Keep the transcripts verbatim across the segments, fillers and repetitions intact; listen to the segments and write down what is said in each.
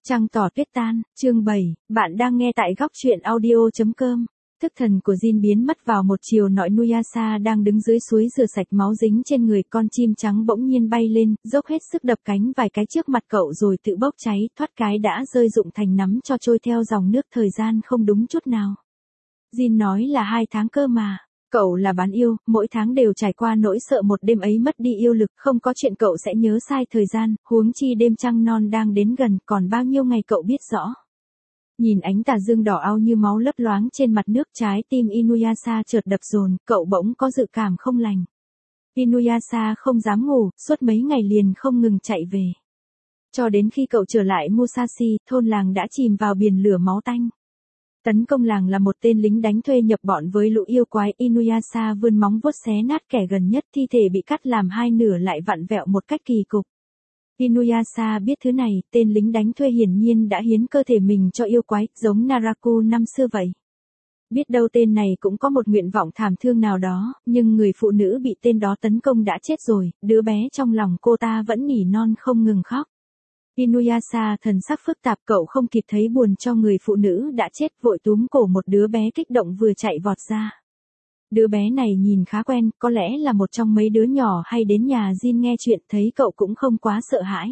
Trăng tỏ tuyết tan, chương bảy, bạn đang nghe tại góc truyện audio.com. Thức thần của Jin biến mất vào một chiều nọ. Nuyasa đang đứng dưới suối rửa sạch máu dính trên người. Con chim trắng bỗng nhiên bay lên, dốc hết sức đập cánh vài cái trước mặt cậu rồi tự bốc cháy, thoát cái đã rơi rụng thành nắm cho trôi theo dòng nước. Thời gian không đúng chút nào. Jin nói là hai tháng cơ mà. Cậu là bán yêu, mỗi tháng đều trải qua nỗi sợ một đêm ấy mất đi yêu lực, không có chuyện cậu sẽ nhớ sai thời gian, huống chi đêm trăng non đang đến gần, còn bao nhiêu ngày cậu biết rõ. Nhìn ánh tà dương đỏ ao như máu lấp loáng trên mặt nước, trái tim Inuyasha chợt đập dồn, cậu bỗng có dự cảm không lành. Inuyasha không dám ngủ, suốt mấy ngày liền không ngừng chạy về. Cho đến khi cậu trở lại Musashi, thôn làng đã chìm vào biển lửa máu tanh. Tấn công làng là một tên lính đánh thuê nhập bọn với lũ yêu quái. Inuyasha vươn móng vuốt xé nát kẻ gần nhất, thi thể bị cắt làm hai nửa lại vặn vẹo một cách kỳ cục. Inuyasha biết thứ này, tên lính đánh thuê hiển nhiên đã hiến cơ thể mình cho yêu quái, giống Naraku năm xưa vậy. Biết đâu tên này cũng có một nguyện vọng thảm thương nào đó, nhưng người phụ nữ bị tên đó tấn công đã chết rồi, đứa bé trong lòng cô ta vẫn nỉ non không ngừng khóc. Inuyasha thần sắc phức tạp, cậu không kịp thấy buồn cho người phụ nữ đã chết, vội túm cổ một đứa bé kích động vừa chạy vọt ra. Đứa bé này nhìn khá quen, có lẽ là một trong mấy đứa nhỏ hay đến nhà Jin nghe chuyện, thấy cậu cũng không quá sợ hãi.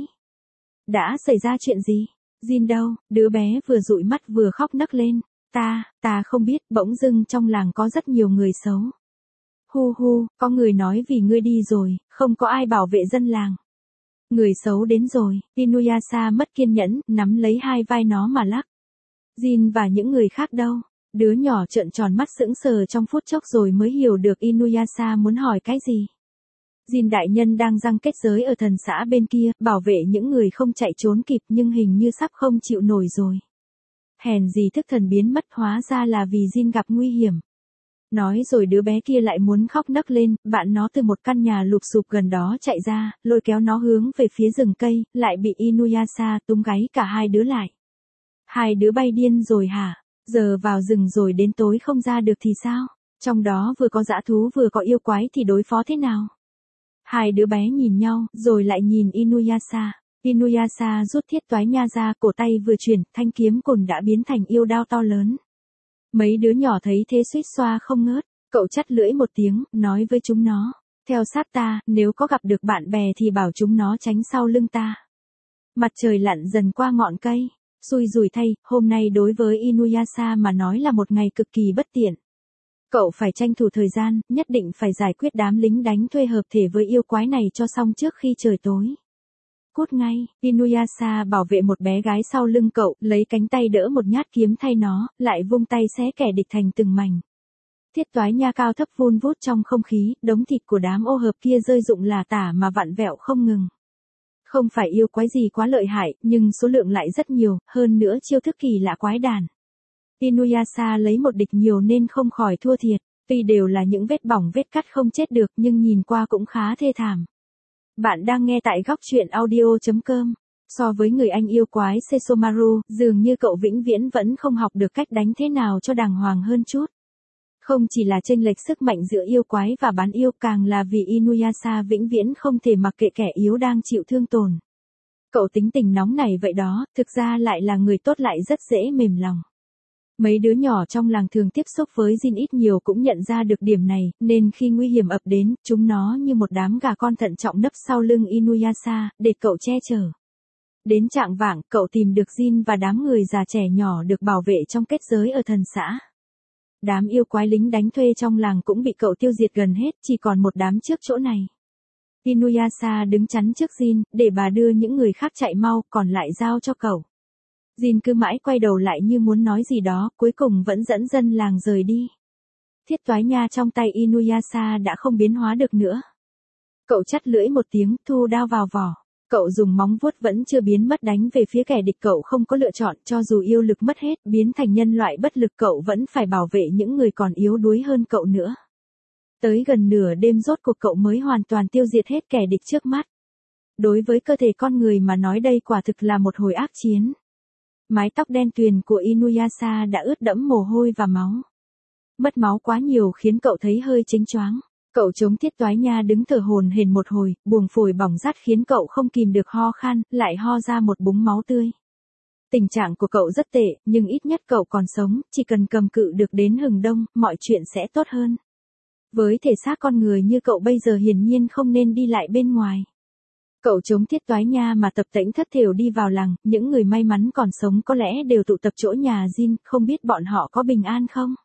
Đã xảy ra chuyện gì? Jin đâu? Đứa bé vừa dụi mắt vừa khóc nấc lên. Ta, ta không biết, bỗng dưng trong làng có rất nhiều người xấu. Hu hu, có người nói vì ngươi đi rồi, không có ai bảo vệ dân làng. Người xấu đến rồi. Inuyasha mất kiên nhẫn, nắm lấy hai vai nó mà lắc. Jin và những người khác đâu? Đứa nhỏ trợn tròn mắt sững sờ trong phút chốc rồi mới hiểu được Inuyasha muốn hỏi cái gì. Jin đại nhân đang giăng kết giới ở thần xã bên kia, bảo vệ những người không chạy trốn kịp, nhưng hình như sắp không chịu nổi rồi. Hèn gì thức thần biến mất, hóa ra là vì Jin gặp nguy hiểm. Nói rồi đứa bé kia lại muốn khóc nấc lên, bạn nó từ một căn nhà lụp xụp gần đó chạy ra, lôi kéo nó hướng về phía rừng cây, lại bị Inuyasha túm gáy cả hai đứa lại. Hai đứa bay điên rồi hả? Giờ vào rừng rồi đến tối không ra được thì sao? Trong đó vừa có dã thú vừa có yêu quái thì đối phó thế nào? Hai đứa bé nhìn nhau, rồi lại nhìn Inuyasha. Inuyasha rút thiết toái nha ra, cổ tay vừa chuyển, thanh kiếm cồn đã biến thành yêu đao to lớn. Mấy đứa nhỏ thấy thế suýt xoa không ngớt, cậu chắt lưỡi một tiếng, nói với chúng nó, theo sát ta, nếu có gặp được bạn bè thì bảo chúng nó tránh sau lưng ta. Mặt trời lặn dần qua ngọn cây, xui rủi thay, hôm nay đối với Inuyasha mà nói là một ngày cực kỳ bất tiện. Cậu phải tranh thủ thời gian, nhất định phải giải quyết đám lính đánh thuê hợp thể với yêu quái này cho xong trước khi trời tối. Cút ngay, Inuyasha bảo vệ một bé gái sau lưng cậu, lấy cánh tay đỡ một nhát kiếm thay nó, lại vung tay xé kẻ địch thành từng mảnh. Thiết toái nha cao thấp vun vút trong không khí, đống thịt của đám ô hợp kia rơi rụng là tả mà vặn vẹo không ngừng. Không phải yêu quái gì quá lợi hại, nhưng số lượng lại rất nhiều, hơn nữa chiêu thức kỳ lạ quái đản. Inuyasha lấy một địch nhiều nên không khỏi thua thiệt, tuy đều là những vết bỏng vết cắt không chết được nhưng nhìn qua cũng khá thê thảm. Bạn đang nghe tại góc truyện audio.com. So với người anh yêu quái Sesomaru, dường như cậu vĩnh viễn vẫn không học được cách đánh thế nào cho đàng hoàng hơn chút. Không chỉ là chênh lệch sức mạnh giữa yêu quái và bán yêu, càng là vì Inuyasha vĩnh viễn không thể mặc kệ kẻ yếu đang chịu thương tổn. Cậu tính tình nóng này vậy đó, thực ra lại là người tốt lại rất dễ mềm lòng. Mấy đứa nhỏ trong làng thường tiếp xúc với Jin ít nhiều cũng nhận ra được điểm này, nên khi nguy hiểm ập đến, chúng nó như một đám gà con thận trọng nấp sau lưng Inuyasha, để cậu che chở. Đến chạng vạng, cậu tìm được Jin và đám người già trẻ nhỏ được bảo vệ trong kết giới ở thần xã. Đám yêu quái lính đánh thuê trong làng cũng bị cậu tiêu diệt gần hết, chỉ còn một đám trước chỗ này. Inuyasha đứng chắn trước Jin, để bà đưa những người khác chạy mau, còn lại giao cho cậu. Jin cứ mãi quay đầu lại như muốn nói gì đó, cuối cùng vẫn dẫn dân làng rời đi. Thiết toái nha trong tay Inuyasha đã không biến hóa được nữa. Cậu chắt lưỡi một tiếng, thu đao vào vỏ. Cậu dùng móng vuốt vẫn chưa biến mất đánh về phía kẻ địch, cậu không có lựa chọn, cho dù yêu lực mất hết, biến thành nhân loại bất lực, cậu vẫn phải bảo vệ những người còn yếu đuối hơn cậu nữa. Tới gần nửa đêm rốt cuộc cậu mới hoàn toàn tiêu diệt hết kẻ địch trước mắt. Đối với cơ thể con người mà nói đây quả thực là một hồi ác chiến. Mái tóc đen tuyền của Inuyasha đã ướt đẫm mồ hôi và máu. Mất máu quá nhiều khiến cậu thấy hơi chếnh choáng. Cậu chống thiết toái nha đứng thở hổn hển một hồi, buồng phổi bỏng rát khiến cậu không kìm được ho khan, lại ho ra một búng máu tươi. Tình trạng của cậu rất tệ, nhưng ít nhất cậu còn sống, chỉ cần cầm cự được đến hừng đông, mọi chuyện sẽ tốt hơn. Với thể xác con người như cậu bây giờ hiển nhiên không nên đi lại bên ngoài. Cậu chống Thiết Toái Nha mà tập tễnh thất thểu đi vào làng, những người may mắn còn sống có lẽ đều tụ tập chỗ nhà Jin, không biết bọn họ có bình an không?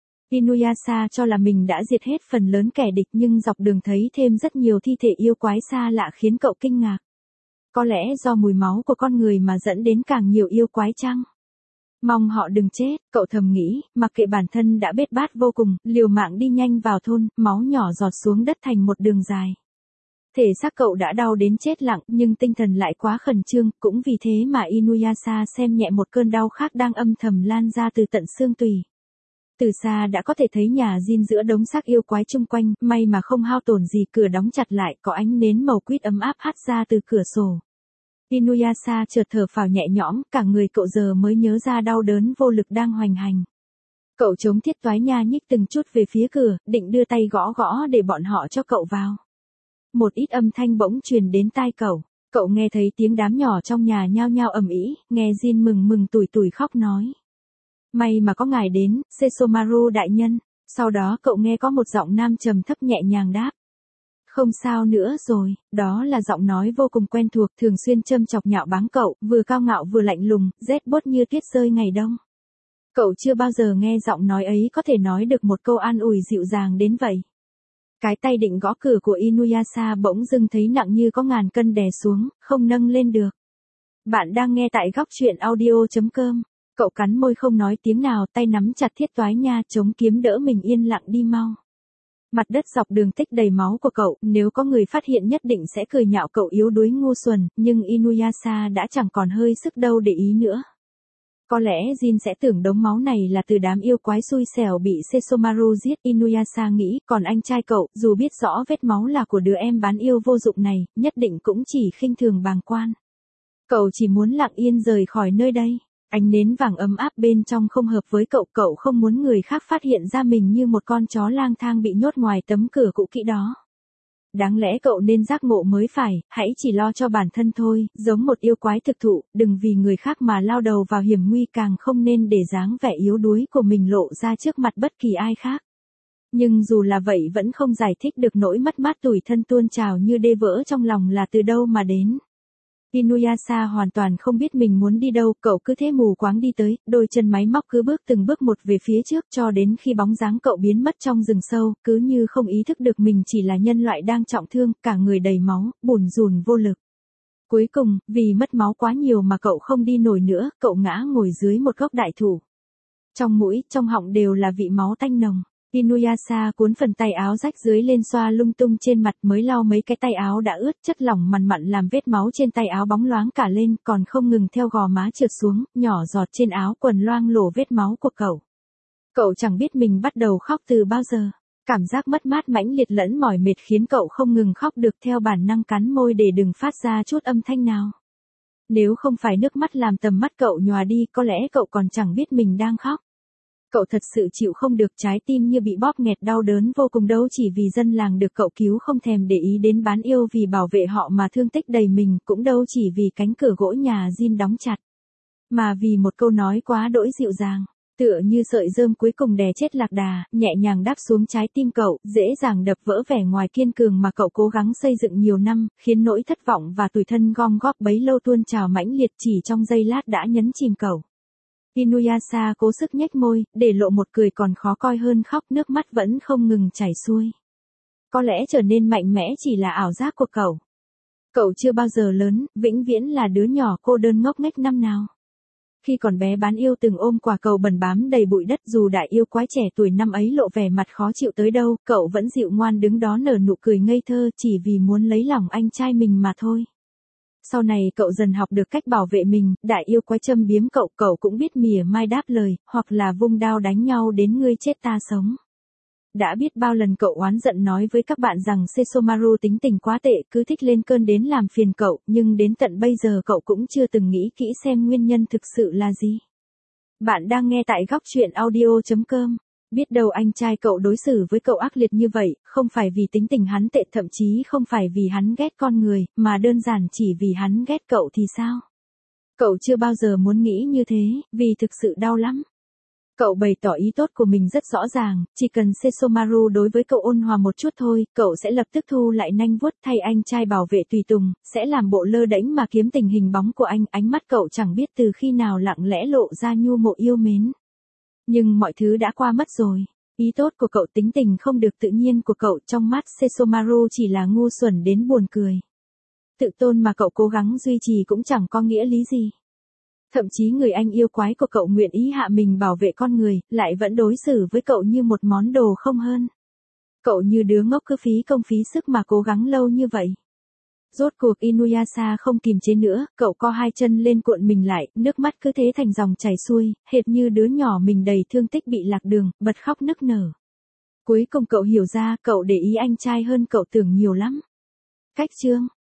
Inuyasha cho là mình đã diệt hết phần lớn kẻ địch nhưng dọc đường thấy thêm rất nhiều thi thể yêu quái xa lạ khiến cậu kinh ngạc. Có lẽ do mùi máu của con người mà dẫn đến càng nhiều yêu quái chăng? Mong họ đừng chết, cậu thầm nghĩ, mặc kệ bản thân đã bết bát vô cùng, liều mạng đi nhanh vào thôn, máu nhỏ giọt xuống đất thành một đường dài. Thể xác cậu đã đau đến chết lặng, nhưng tinh thần lại quá khẩn trương, cũng vì thế mà Inuyasha xem nhẹ một cơn đau khác đang âm thầm lan ra từ tận xương tủy. Từ xa đã có thể thấy nhà Jin giữa đống xác yêu quái chung quanh, may mà không hao tổn gì, cửa đóng chặt lại, có ánh nến màu quýt ấm áp hắt ra từ cửa sổ. Inuyasha chợt thở phào nhẹ nhõm, cả người cậu giờ mới nhớ ra đau đớn vô lực đang hoành hành. Cậu chống Thiết Toái Nha nhích từng chút về phía cửa, định đưa tay gõ gõ để bọn họ cho cậu vào. Một ít âm thanh bỗng truyền đến tai cậu, cậu nghe thấy tiếng đám nhỏ trong nhà nhao nhao ầm ĩ, nghe Jin mừng mừng tủi tủi khóc nói. May mà có ngài đến, Sesomaru đại nhân. Sau đó cậu nghe có một giọng nam trầm thấp nhẹ nhàng đáp. Không sao nữa rồi, đó là giọng nói vô cùng quen thuộc, thường xuyên châm chọc nhạo báng cậu, vừa cao ngạo vừa lạnh lùng, rét buốt như tuyết rơi ngày đông. Cậu chưa bao giờ nghe giọng nói ấy có thể nói được một câu an ủi dịu dàng đến vậy. Cái tay định gõ cửa của Inuyasha bỗng dưng thấy nặng như có ngàn cân đè xuống, không nâng lên được. Bạn đang nghe tại góc truyện audio chấm com. Cậu cắn môi không nói tiếng nào, tay nắm chặt Thiết Toái Nha chống kiếm đỡ mình yên lặng đi mau. Mặt đất dọc đường tích đầy máu của cậu, nếu có người phát hiện nhất định sẽ cười nhạo cậu yếu đuối ngu xuẩn, nhưng Inuyasha đã chẳng còn hơi sức đâu để ý nữa. Có lẽ Jin sẽ tưởng đống máu này là từ đám yêu quái xui xẻo bị Sesomaru giết, Inuyasha nghĩ, còn anh trai cậu, dù biết rõ vết máu là của đứa em bán yêu vô dụng này, nhất định cũng chỉ khinh thường bàng quan. Cậu chỉ muốn lặng yên rời khỏi nơi đây. Ánh nến vàng ấm áp bên trong không hợp với cậu, cậu không muốn người khác phát hiện ra mình như một con chó lang thang bị nhốt ngoài tấm cửa cũ kỹ đó. Đáng lẽ cậu nên giác ngộ mới phải, hãy chỉ lo cho bản thân thôi, giống một yêu quái thực thụ, đừng vì người khác mà lao đầu vào hiểm nguy, càng không nên để dáng vẻ yếu đuối của mình lộ ra trước mặt bất kỳ ai khác. Nhưng dù là vậy vẫn không giải thích được nỗi mất mát tủi thân tuôn trào như đê vỡ trong lòng là từ đâu mà đến. Inuyasha hoàn toàn không biết mình muốn đi đâu, cậu cứ thế mù quáng đi tới, đôi chân máy móc cứ bước từng bước một về phía trước cho đến khi bóng dáng cậu biến mất trong rừng sâu, cứ như không ý thức được mình chỉ là nhân loại đang trọng thương, cả người đầy máu, bủn rủn vô lực. Cuối cùng, vì mất máu quá nhiều mà cậu không đi nổi nữa, cậu ngã ngồi dưới một gốc đại thụ. Trong mũi, trong họng đều là vị máu tanh nồng. Inuyasha cuốn phần tay áo rách dưới lên xoa lung tung trên mặt, mới lau mấy cái tay áo đã ướt, chất lỏng mằn mặn làm vết máu trên tay áo bóng loáng cả lên, còn không ngừng theo gò má trượt xuống, nhỏ giọt trên áo quần loang lổ vết máu của cậu. Cậu chẳng biết mình bắt đầu khóc từ bao giờ. Cảm giác mất mát mãnh liệt lẫn mỏi mệt khiến cậu không ngừng khóc được, theo bản năng cắn môi để đừng phát ra chút âm thanh nào. Nếu không phải nước mắt làm tầm mắt cậu nhòa đi, có lẽ cậu còn chẳng biết mình đang khóc. Cậu thật sự chịu không được, trái tim như bị bóp nghẹt đau đớn vô cùng, đâu chỉ vì dân làng được cậu cứu không thèm để ý đến bán yêu vì bảo vệ họ mà thương tích đầy mình, cũng đâu chỉ vì cánh cửa gỗ nhà Jin đóng chặt. Mà vì một câu nói quá đỗi dịu dàng, tựa như sợi rơm cuối cùng đè chết lạc đà, nhẹ nhàng đáp xuống trái tim cậu, dễ dàng đập vỡ vẻ ngoài kiên cường mà cậu cố gắng xây dựng nhiều năm, khiến nỗi thất vọng và tủi thân gom góp bấy lâu tuôn trào mãnh liệt, chỉ trong giây lát đã nhấn chìm cậu. Inuyasha cố sức nhếch môi, để lộ một cười còn khó coi hơn khóc, nước mắt vẫn không ngừng chảy xuôi. Có lẽ trở nên mạnh mẽ chỉ là ảo giác của cậu. Cậu chưa bao giờ lớn, vĩnh viễn là đứa nhỏ cô đơn ngốc nghếch năm nào. Khi còn bé bán yêu từng ôm quả cầu bẩn bám đầy bụi đất, dù đại yêu quái trẻ tuổi năm ấy lộ vẻ mặt khó chịu tới đâu, cậu vẫn dịu ngoan đứng đó nở nụ cười ngây thơ, chỉ vì muốn lấy lòng anh trai mình mà thôi. Sau này cậu dần học được cách bảo vệ mình, đại yêu quái châm biếm cậu, cậu cũng biết mỉa mai đáp lời, hoặc là vung đao đánh nhau đến ngươi chết ta sống. Đã biết bao lần cậu oán giận nói với các bạn rằng Sesomaru tính tình quá tệ, cứ thích lên cơn đến làm phiền cậu, nhưng đến tận bây giờ cậu cũng chưa từng nghĩ kỹ xem nguyên nhân thực sự là gì. Bạn đang nghe tại góc truyện audio chấm com. Biết đâu anh trai cậu đối xử với cậu ác liệt như vậy, không phải vì tính tình hắn tệ, thậm chí không phải vì hắn ghét con người, mà đơn giản chỉ vì hắn ghét cậu thì sao? Cậu chưa bao giờ muốn nghĩ như thế, vì thực sự đau lắm. Cậu bày tỏ ý tốt của mình rất rõ ràng, chỉ cần Sesomaru đối với cậu ôn hòa một chút thôi, cậu sẽ lập tức thu lại nanh vuốt thay anh trai bảo vệ tùy tùng, sẽ làm bộ lơ đễnh mà kiếm tình hình bóng của anh, ánh mắt cậu chẳng biết từ khi nào lặng lẽ lộ ra nhu mộ yêu mến. Nhưng mọi thứ đã qua mất rồi. Ý tốt của cậu, tính tình không được tự nhiên của cậu trong mắt Sesomaru chỉ là ngu xuẩn đến buồn cười. Tự tôn mà cậu cố gắng duy trì cũng chẳng có nghĩa lý gì. Thậm chí người anh yêu quái của cậu nguyện ý hạ mình bảo vệ con người, lại vẫn đối xử với cậu như một món đồ không hơn. Cậu như đứa ngốc cứ phí công phí sức mà cố gắng lâu như vậy. Rốt cuộc Inuyasha không kìm chế nữa, cậu co hai chân lên cuộn mình lại, nước mắt cứ thế thành dòng chảy xuôi, hệt như đứa nhỏ mình đầy thương tích bị lạc đường, bật khóc nức nở. Cuối cùng cậu hiểu ra, cậu để ý anh trai hơn cậu tưởng nhiều lắm. Cách chương